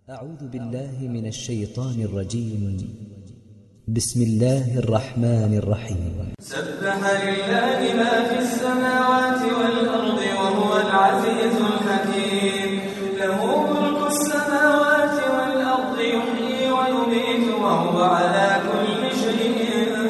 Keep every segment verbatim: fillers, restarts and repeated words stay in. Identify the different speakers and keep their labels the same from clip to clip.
Speaker 1: أعوذ بالله من الشيطان الرجيم. بسم الله الرحمن الرحيم.
Speaker 2: سبح لله ما في السماوات والأرض وهو العزيز الحكيم. له ملك السماوات والأرض يحيي ويميت وهو على كل شيء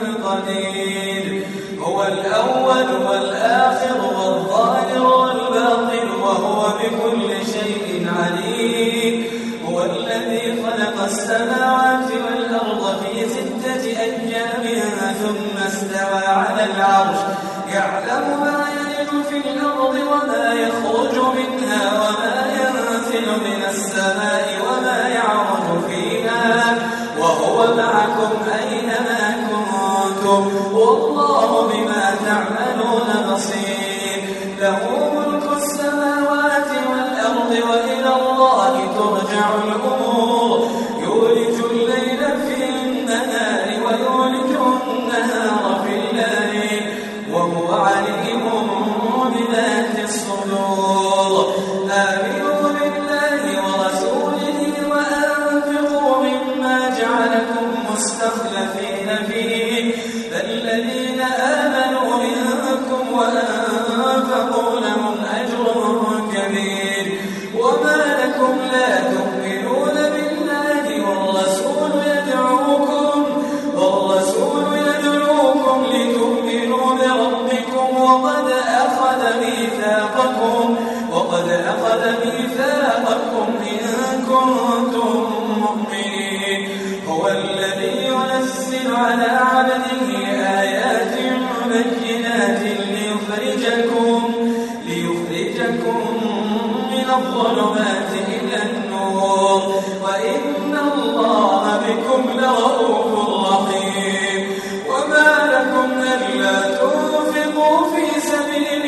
Speaker 2: قدير. هو الأول والآخر والظاهر والباطن وهو بكل شيء عليم. هو الذي خلق السماوات والأرض في ستة أيام ثم استوى على العرش يعلم ما يلج في الأرض وما يخرج منها وما ينزل من السماء وما يعرج فيها وهو معكم أينما كنتم والله بما تعملون بصير. له ملك السماوات والأرض وإلى الله ترجع الأمور. يولج الليل في النهار ويولج النهار في الليل وهو عليم بذات الصدور. آمنوا بالله ورسوله وأنفقوا مما جعلكم مستخلفين فيه فالذين آمنوا منكم وأنفقوا لهم أجر كبير. وما لكم لا تؤمنون بالله والرسول يدعوكم والرسول يدعوكم لتؤمنوا بربكم وقد أخذ ميثاقكم وقد أخذ ميثاقكم إن كنتم مؤمنين. هو الذي ينزل على عبده آيات بينات ليخرجكم ليخرجكم من الظلمات إلى النور وإن الله بكم لرؤوف رحيم. وما لكم ألا تنفقوا في سبيل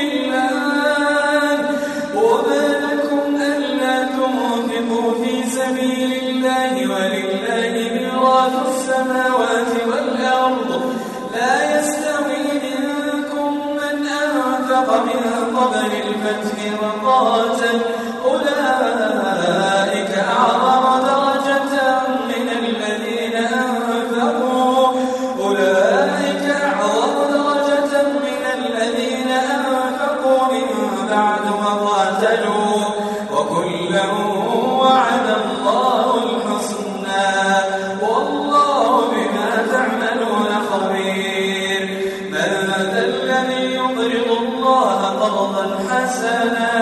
Speaker 2: الله وما لكم ألا تنفقوا في سبيل الله ولله ميراث السماوات والأرض. لا يستوي منكم من أنفق من قبل الفتح وقاتل أولئك أعظم درجة من الذين أنفقوا أولئك أعظم درجة من الذين أنفقوا من بعد وقاتلوا وكلا وعد الله الحسنى والله بما تعملون خبير. من ذا الذي يقرض الله قرضا حسنا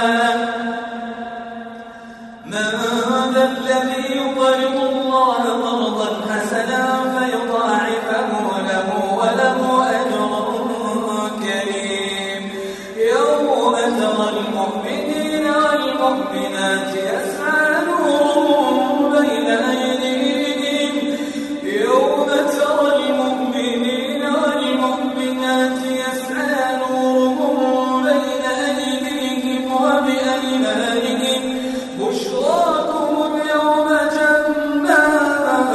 Speaker 2: من ذا الذي يقرض الله قرضا حسنا فيضاعفه له وله أجر كريم. يوم ترى المؤمنين والمؤمنات يسعى نورهم بين أيديهم يوم ترى المؤمنين والمؤمنات يسعى نورهم بين أيديهم وبأيمانهم بشراكم اليوم جنات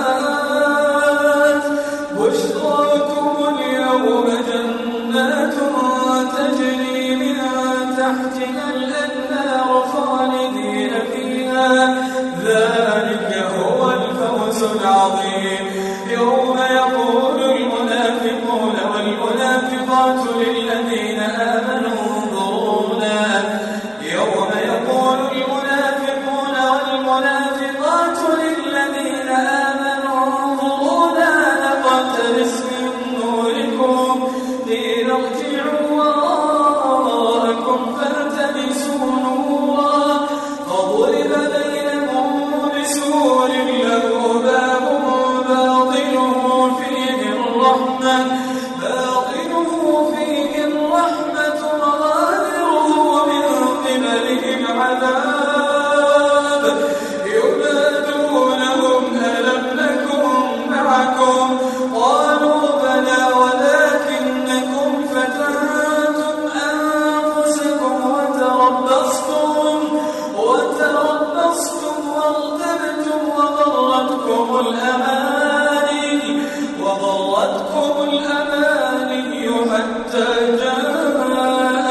Speaker 2: بشراكم اليوم جنات تجري من تحتها الأنهار خالدين فيها ذلك هو الفوز العظيم. يوم يقول المنافقون والمنافقات للذين آمنوا انظرونا يوم يقول المنافقون والمنافقات للذين آمنوا انظرونا نقتبس من نوركم قيل ارجعوا وراءكم فالتمسوا نورا فضرب بينهم بسور له باب باطنه فيه الرحمة باطنه فيه الرحمة وظاهره من قبلهم عذاب ينادونهم ألم نكن معكم قالوا بلى ولكنكم فتنتم أنفسكم وتربصتم وتربصتم وارتبتم وغرتكم الأماني وغرتكم الأماني حتى جاء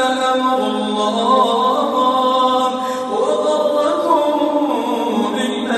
Speaker 2: أمر الله وغركم بالله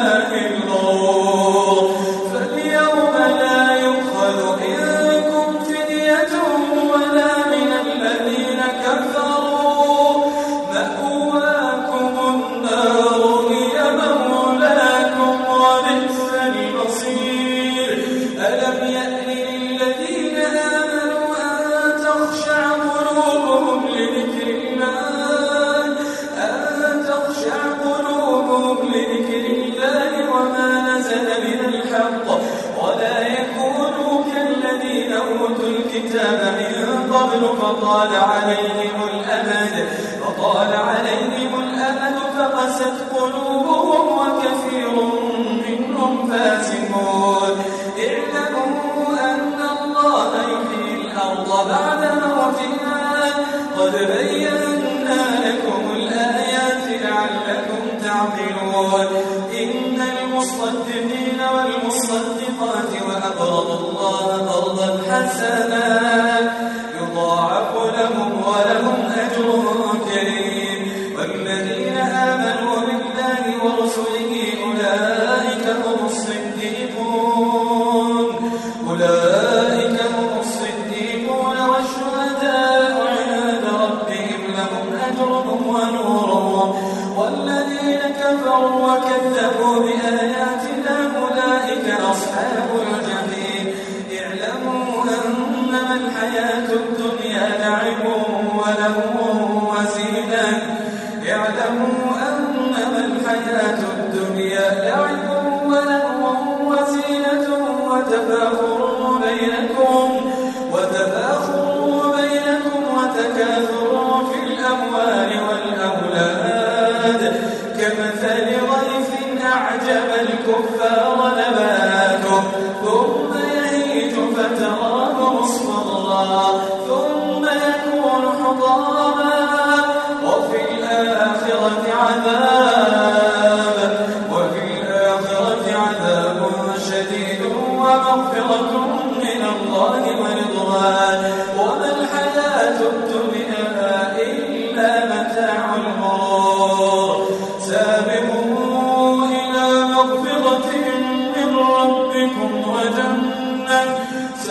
Speaker 2: أوتوا الكتاب من قبل فطال عليهم الأمد فطال عليهم الأمد فقست قلوبهم وكثير منهم فاسقون. اعلموا أن الله يحيي الأرض بعد موتها قد بينا لكم الآيات لعلكم تعقلون. إن المصدقين والمصدقات وأقرضوا الله قرضا حسنا يضاعف لهم ولهم أجر كريم. والذين آمنوا بالله ورسله أولئك هم الصديقون أولئك هم الصديقون والشهداء عند ربهم لهم أجرهم ونورهم. والذين كفروا وكذبوا بآياتنا أولئك أصحاب الجحيم. اعلموا أنما الحياة الدنيا لعب ولهو وزينة اعلموا أنما الحياة الدنيا لعب ولهو وزينة وتفاخر بينكم وتفاخر بينكم وتكاثر في الأموال والأولاد كمثل غيث أعجب الكفار نباته ثم يهيج فتراه مصفرا ثم يكون حطاما وفي الآخرة عذاب وفي الآخرة عذاب شديد ومغفرة من الله ورضوان وما الحياة الدنيا إلا متاع الغرور. سابقوا إلى مغفرة من ربكم وجنة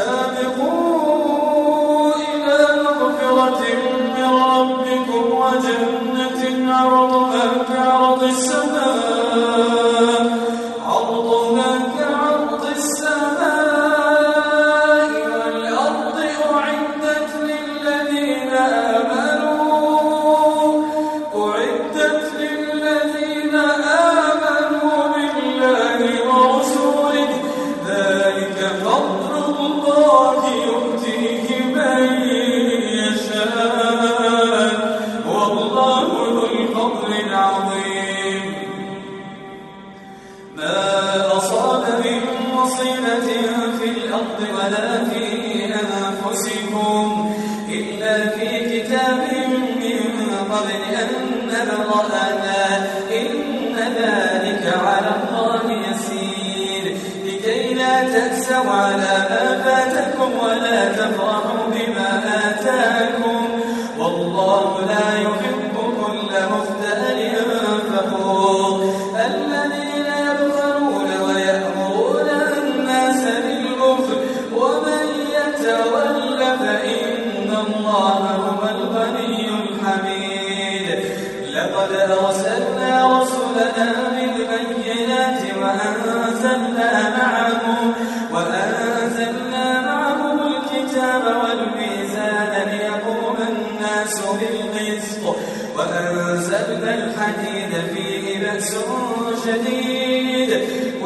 Speaker 2: سابقوا إلى مغفرة من ربكم وجنة عرضها كعرض السماء عرضها كعرض السماء والأرض أعدت للذين آمنوا أعدت للذين آمنوا بالله ورسوله ذلك فضل الله يؤتيه من يشاء والله ذو الفضل العظيم. ما أصاب من مصيبة في الأرض ولا في أنفسكم إلا في كتاب من قبل أن نبرأها إن ذلك على الله يسير. لكي لا تأسوا على ما فاتكم ولا تفرحوا بما آتاكم والله لا يحب كل مختال فخور. الذين يبخلون ويأمرون الناس بالبخل ومن يتول فإن الله هو الغني الحميد. لقد أرسلنا رسلنا بالبينات وأنزلنا معهم وأنزلنا معهم الكتاب والميزان ليقوم الناس بالقسط وأنزلنا الحديد فيه بأس شديد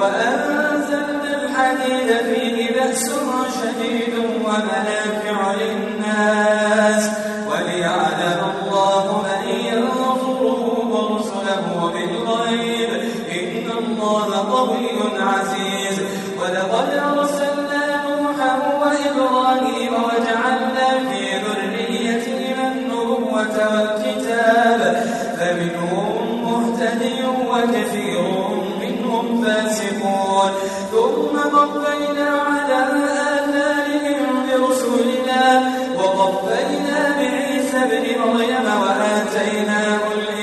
Speaker 2: وأنزلنا الحديد فيه بأس شديد ومنافع للناس وليعلم الله من ينصره ورسله بالغيب إن الله قوي عزيز. ولقد أرسلنا نوحا وإبراهيم وجعلنا في ذريتهما النبوة والكتاب فمنهم مهتدي وكثير منهم فاسقون. ثم قفينا على آثارهم برسلنا وقفينا بعيسى ابن مريم وآتيناه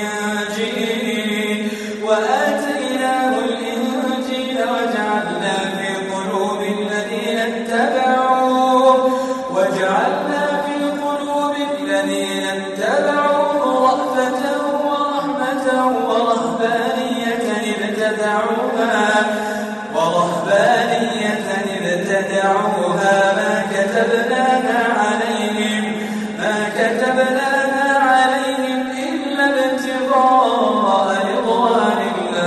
Speaker 2: الإنجيل وآتيناه الإنجيل وجعلنا في قلوب الذين اتبعوه وجعلنا في قلوب الذين اتبعوه رأفة ورحمة ورهبانية ابتدعوها ورهبانية ابتدعوها ما كتبناها عليهم ما كتبناها عليهم إلا ابتغاء رضوان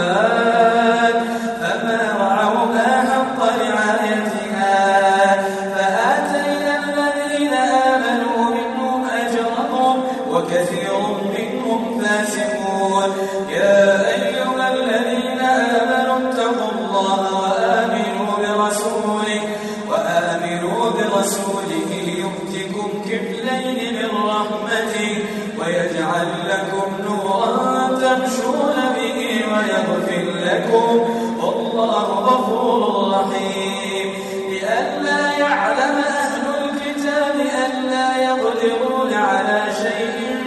Speaker 2: الله فما رعوها حق رعايتها فآتينا يكون والله غفور رحيم لئلا يعلم أهل الكتاب ألا يقدرون على شيء